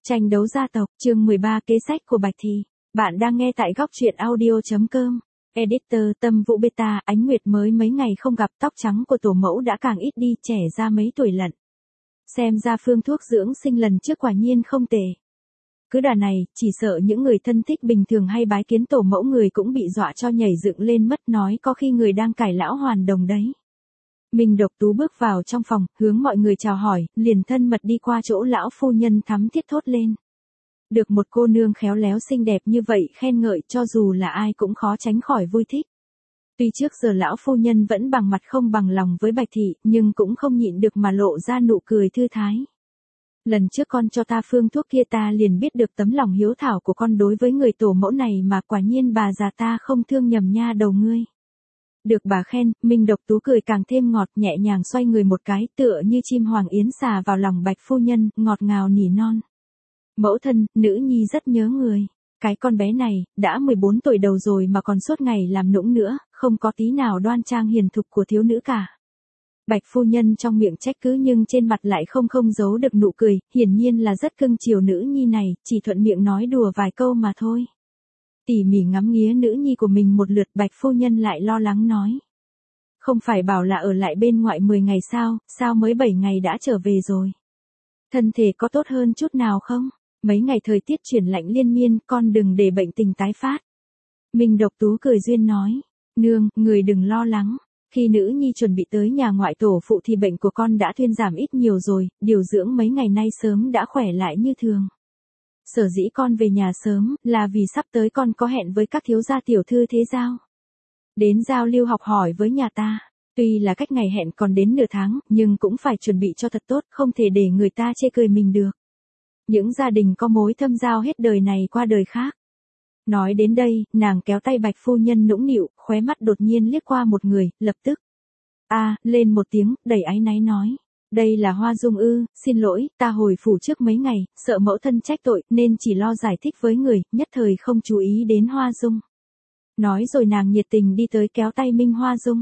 Tranh đấu gia tộc, chương 13 kế sách của Bạch Thị. Bạn đang nghe tại góc truyện audio.com. Editor Tâm Vũ Beta. Ánh Nguyệt mới mấy ngày không gặp, tóc trắng của tổ mẫu đã càng ít đi, trẻ ra mấy tuổi lận. Xem ra phương thuốc dưỡng sinh lần trước quả nhiên không tệ. Cứ đà này, chỉ sợ những người thân thích bình thường hay bái kiến tổ mẫu người cũng bị dọa cho nhảy dựng lên mất, nói có khi người đang cải lão hoàn đồng đấy. Minh Độc Tú bước vào trong phòng, hướng mọi người chào hỏi, liền thân mật đi qua chỗ lão phu nhân thắm thiết thốt lên. Được một cô nương khéo léo xinh đẹp như vậy khen ngợi, cho dù là ai cũng khó tránh khỏi vui thích. Tuy trước giờ lão phu nhân vẫn bằng mặt không bằng lòng với Bạch Thị, nhưng cũng không nhịn được mà lộ ra nụ cười thư thái. Lần trước con cho ta phương thuốc kia ta liền biết được tấm lòng hiếu thảo của con đối với người tổ mẫu này, mà quả nhiên bà già ta không thương nhầm nha đầu ngươi. Được bà khen, Minh Độc Tú cười càng thêm ngọt, nhẹ nhàng xoay người một cái, tựa như chim hoàng yến xà vào lòng Bạch phu nhân, ngọt ngào nỉ non. Mẫu thân, nữ nhi rất nhớ người. Cái con bé này, đã 14 tuổi đầu rồi mà còn suốt ngày làm nũng nữa, không có tí nào đoan trang hiền thục của thiếu nữ cả. Bạch phu nhân trong miệng trách cứ nhưng trên mặt lại không giấu được nụ cười, hiển nhiên là rất cưng chiều nữ nhi này, chỉ thuận miệng nói đùa vài câu mà thôi. Tỉ mỉ ngắm nghía nữ nhi của mình một lượt, Bạch phu nhân lại lo lắng nói. Không phải bảo là ở lại bên ngoại 10 ngày sao mới 7 ngày đã trở về rồi. Thân thể có tốt hơn chút nào không? Mấy ngày thời tiết chuyển lạnh liên miên, con đừng để bệnh tình tái phát. Minh Độc Tú cười duyên nói. Nương, người đừng lo lắng. Khi nữ nhi chuẩn bị tới nhà ngoại tổ phụ thì bệnh của con đã thuyên giảm ít nhiều rồi, điều dưỡng mấy ngày nay sớm đã khỏe lại như thường. Sở dĩ con về nhà sớm, là vì sắp tới con có hẹn với các thiếu gia tiểu thư thế giao. Đến giao lưu học hỏi với nhà ta. Tuy là cách ngày hẹn còn đến nửa tháng, nhưng cũng phải chuẩn bị cho thật tốt, không thể để người ta chê cười mình được. Những gia đình có mối thâm giao hết đời này qua đời khác. Nói đến đây, nàng kéo tay Bạch phu nhân nũng nịu, khóe mắt đột nhiên liếc qua một người, lập tức. Lên một tiếng, đầy áy náy nói. Đây là Hoa Dung ư, xin lỗi, ta hồi phủ trước mấy ngày, sợ mẫu thân trách tội, nên chỉ lo giải thích với người, nhất thời không chú ý đến Hoa Dung. Nói rồi nàng nhiệt tình đi tới kéo tay Minh Hoa Dung.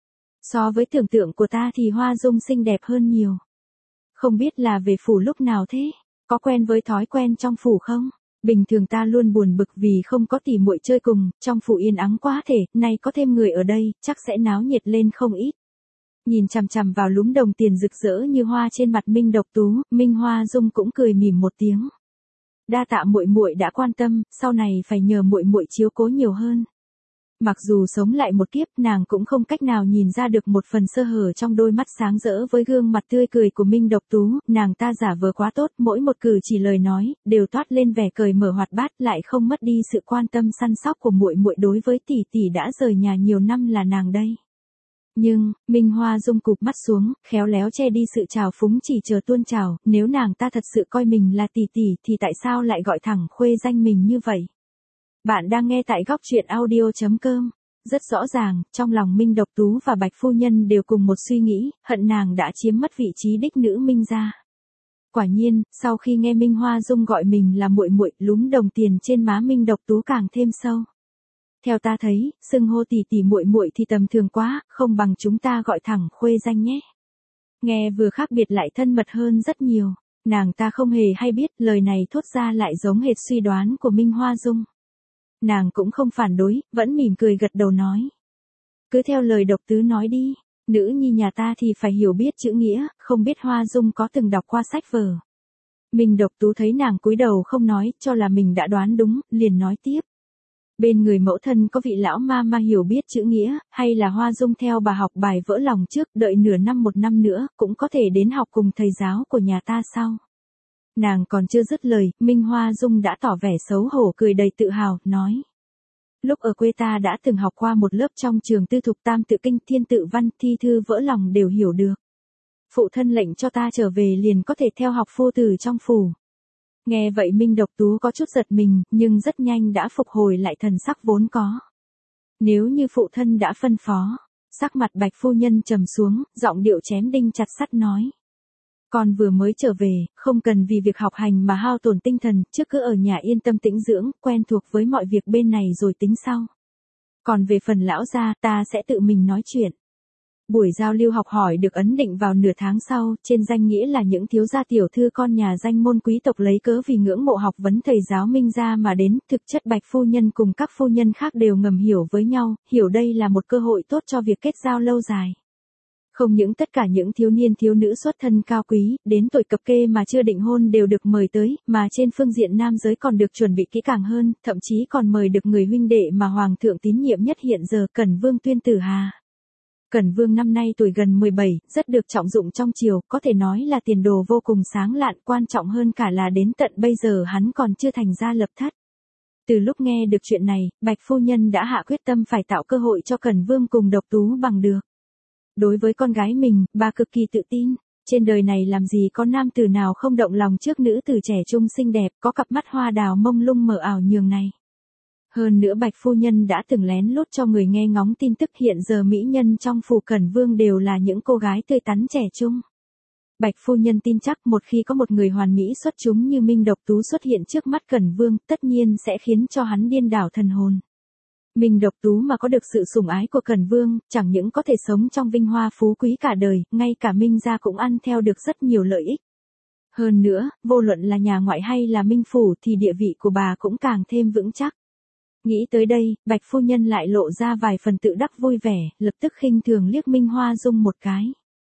So với tưởng tượng của ta thì Hoa Dung xinh đẹp hơn nhiều. Không biết là về phủ lúc nào thế, có quen với thói quen trong phủ không? Bình thường ta luôn buồn bực vì không có tỉ muội chơi cùng, trong phủ yên ắng quá thể, nay có thêm người ở đây, chắc sẽ náo nhiệt lên không ít. Nhìn chằm chằm vào lúm đồng tiền rực rỡ như hoa trên mặt Minh Độc Tú, Minh Hoa Dung cũng cười mỉm một tiếng. Đa tạ muội muội đã quan tâm, sau này phải nhờ muội muội chiếu cố nhiều hơn. Mặc dù sống lại một kiếp, nàng cũng không cách nào nhìn ra được một phần sơ hở trong đôi mắt sáng rỡ với gương mặt tươi cười của Minh Độc Tú, nàng ta giả vờ quá tốt, mỗi một cử chỉ lời nói đều toát lên vẻ cởi mở hoạt bát, lại không mất đi sự quan tâm săn sóc của muội muội đối với tỷ tỷ đã rời nhà nhiều năm là nàng đây. Nhưng, Minh Hoa Dung cụp mắt xuống, khéo léo che đi sự trào phúng chỉ chờ tuôn trào, nếu nàng ta thật sự coi mình là tỷ tỷ thì tại sao lại gọi thẳng khuê danh mình như vậy? Bạn đang nghe tại góc truyện audio.com. Rất rõ ràng, trong lòng Minh Độc Tú và Bạch phu nhân đều cùng một suy nghĩ, hận nàng đã chiếm mất vị trí đích nữ Minh gia. Quả nhiên, sau khi nghe Minh Hoa Dung gọi mình là muội muội, lúm đồng tiền trên má Minh Độc Tú càng thêm sâu. Theo ta thấy, xưng hô tỷ tỷ muội muội thì tầm thường quá, không bằng chúng ta gọi thẳng khuê danh nhé. Nghe vừa khác biệt lại thân mật hơn rất nhiều. Nàng ta không hề hay biết, lời này thốt ra lại giống hệt suy đoán của Minh Hoa Dung. Nàng cũng không phản đối, vẫn mỉm cười gật đầu nói. Cứ theo lời Độc Tứ nói đi, nữ nhi nhà ta thì phải hiểu biết chữ nghĩa, không biết Hoa Dung có từng đọc qua sách vở. Minh Độc Tú thấy nàng cúi đầu không nói, cho là mình đã đoán đúng, liền nói tiếp. Bên người mẫu thân có vị lão ma hiểu biết chữ nghĩa, hay là Hoa Dung theo bà học bài vỡ lòng trước, đợi nửa năm một năm nữa, cũng có thể đến học cùng thầy giáo của nhà ta sau. Nàng còn chưa dứt lời, Minh Hoa Dung đã tỏ vẻ xấu hổ cười đầy tự hào, nói. Lúc ở quê ta đã từng học qua một lớp trong trường tư thục Tam Tự Kinh, Thiên Tự Văn, thi thư vỡ lòng đều hiểu được. Phụ thân lệnh cho ta trở về liền có thể theo học phu tử trong phủ. Nghe vậy Minh Độc Tú có chút giật mình, nhưng rất nhanh đã phục hồi lại thần sắc vốn có. Nếu như phụ thân đã phân phó, sắc mặt Bạch phu nhân trầm xuống, giọng điệu chém đinh chặt sắt nói. Con vừa mới trở về, không cần vì việc học hành mà hao tổn tinh thần, trước cứ ở nhà yên tâm tĩnh dưỡng, quen thuộc với mọi việc bên này rồi tính sau. Còn về phần lão gia, ta sẽ tự mình nói chuyện. Buổi giao lưu học hỏi được ấn định vào nửa tháng sau, trên danh nghĩa là những thiếu gia tiểu thư con nhà danh môn quý tộc lấy cớ vì ngưỡng mộ học vấn thầy giáo Minh gia mà đến, thực chất Bạch phu nhân cùng các phu nhân khác đều ngầm hiểu với nhau, hiểu đây là một cơ hội tốt cho việc kết giao lâu dài. Không những tất cả những thiếu niên thiếu nữ xuất thân cao quý, đến tuổi cập kê mà chưa định hôn đều được mời tới, mà trên phương diện nam giới còn được chuẩn bị kỹ càng hơn, thậm chí còn mời được người huynh đệ mà Hoàng thượng tín nhiệm nhất hiện giờ Cẩn Vương Tuyên Tử Hà. Cẩn Vương năm nay tuổi gần 17, rất được trọng dụng trong triều, có thể nói là tiền đồ vô cùng sáng lạn, quan trọng hơn cả là đến tận bây giờ hắn còn chưa thành gia lập thất. Từ lúc nghe được chuyện này, Bạch phu nhân đã hạ quyết tâm phải tạo cơ hội cho Cẩn Vương cùng Độc Tú bằng được. Đối với con gái mình, bà cực kỳ tự tin, trên đời này làm gì có nam tử nào không động lòng trước nữ tử trẻ trung xinh đẹp, có cặp mắt hoa đào mông lung mờ ảo nhường này. Hơn nữa Bạch phu nhân đã từng lén lút cho người nghe ngóng tin tức hiện giờ mỹ nhân trong phủ Cẩn Vương đều là những cô gái tươi tắn trẻ trung. Bạch phu nhân tin chắc một khi có một người hoàn mỹ xuất chúng như Minh Độc Tú xuất hiện trước mắt Cẩn Vương, tất nhiên sẽ khiến cho hắn điên đảo thần hồn. Minh Độc Tú mà có được sự sủng ái của Cẩn Vương, chẳng những có thể sống trong vinh hoa phú quý cả đời, ngay cả Minh gia cũng ăn theo được rất nhiều lợi ích. Hơn nữa, vô luận là nhà ngoại hay là Minh phủ thì địa vị của bà cũng càng thêm vững chắc. Nghĩ tới đây, Bạch phu nhân lại lộ ra vài phần tự đắc vui vẻ, lập tức khinh thường liếc Minh Hoa Dung một cái.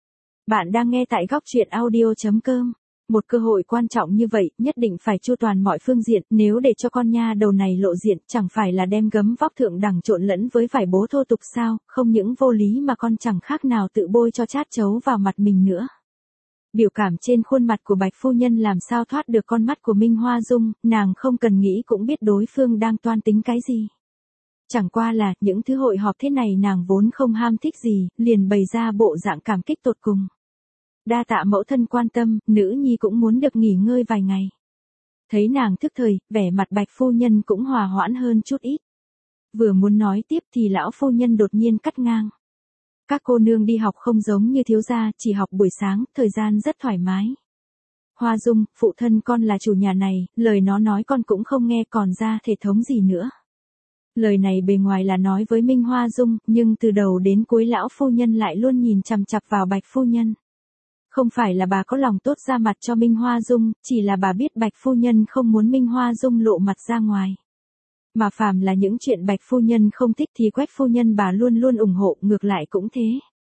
Bạn đang nghe tại góc truyện audio.com. Một cơ hội quan trọng như vậy, nhất định phải chu toàn mọi phương diện, nếu để cho con nha đầu này lộ diện, chẳng phải là đem gấm vóc thượng đẳng trộn lẫn với vải bố thô tục sao, không những vô lý mà con chẳng khác nào tự bôi cho chát chấu vào mặt mình nữa. Biểu cảm trên khuôn mặt của Bạch phu nhân làm sao thoát được con mắt của Minh Hoa Dung, nàng không cần nghĩ cũng biết đối phương đang toan tính cái gì. Chẳng qua là, những thứ hội họp thế này nàng vốn không ham thích gì, liền bày ra bộ dạng cảm kích tột cùng. Đa tạ mẫu thân quan tâm, nữ nhi cũng muốn được nghỉ ngơi vài ngày. Thấy nàng thức thời, vẻ mặt Bạch phu nhân cũng hòa hoãn hơn chút ít. Vừa muốn nói tiếp thì lão phu nhân đột nhiên cắt ngang. Các cô nương đi học không giống như thiếu gia, chỉ học buổi sáng, thời gian rất thoải mái. Hoa Dung, phụ thân con là chủ nhà này, lời nó nói con cũng không nghe còn ra thể thống gì nữa. Lời này bề ngoài là nói với Minh Hoa Dung, nhưng từ đầu đến cuối lão phu nhân lại luôn nhìn chằm chằm vào Bạch phu nhân. Không phải là bà có lòng tốt ra mặt cho Minh Hoa Dung, chỉ là bà biết Bạch phu nhân không muốn Minh Hoa Dung lộ mặt ra ngoài. Mà phàm là những chuyện Bạch phu nhân không thích thì Quách phu nhân bà luôn luôn ủng hộ, ngược lại cũng thế.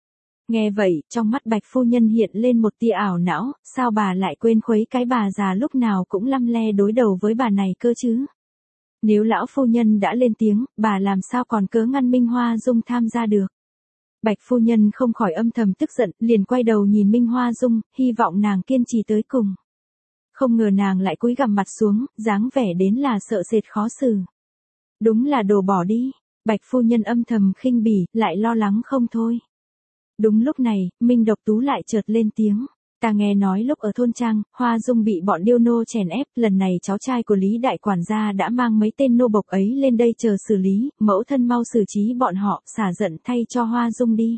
Nghe vậy, trong mắt Bạch phu nhân hiện lên một tia ảo não, sao bà lại quên khuấy cái bà già lúc nào cũng lăm le đối đầu với bà này cơ chứ? Nếu lão phu nhân đã lên tiếng, bà làm sao còn cớ ngăn Minh Hoa Dung tham gia được? Bạch phu nhân không khỏi âm thầm tức giận, liền quay đầu nhìn Minh Hoa Dung, hy vọng nàng kiên trì tới cùng. Không ngờ nàng lại cúi gằm mặt xuống, dáng vẻ đến là sợ sệt khó xử. Đúng là đồ bỏ đi. Bạch phu nhân âm thầm khinh bỉ, lại lo lắng không thôi. Đúng lúc này, Minh Độc Tú lại chợt lên tiếng. Ta nghe nói lúc ở thôn trang, Hoa Dung bị bọn điêu nô chèn ép, lần này cháu trai của Lý đại quản gia đã mang mấy tên nô bộc ấy lên đây chờ xử lý, mẫu thân mau xử trí bọn họ, xả giận thay cho Hoa Dung đi.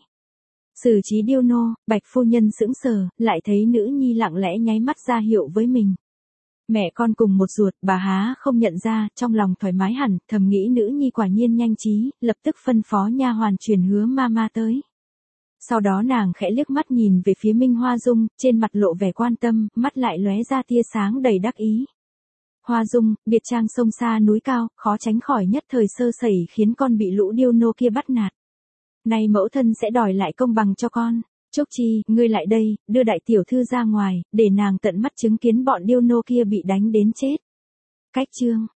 Xử trí điêu nô, Bạch phu nhân sững sờ, lại thấy nữ nhi lặng lẽ nháy mắt ra hiệu với mình. Mẹ con cùng một ruột, bà há không nhận ra, trong lòng thoải mái hẳn, thầm nghĩ nữ nhi quả nhiên nhanh trí, lập tức phân phó nha hoàn truyền Hứa Mama tới. Sau đó nàng khẽ liếc mắt nhìn về phía Minh Hoa Dung, trên mặt lộ vẻ quan tâm, mắt lại lóe ra tia sáng đầy đắc ý. Hoa Dung, biệt trang sông xa núi cao, khó tránh khỏi nhất thời sơ sẩy khiến con bị lũ điêu nô kia bắt nạt. Nay mẫu thân sẽ đòi lại công bằng cho con. Trúc Chi, ngươi lại đây, đưa đại tiểu thư ra ngoài, để nàng tận mắt chứng kiến bọn điêu nô kia bị đánh đến chết. Cách chương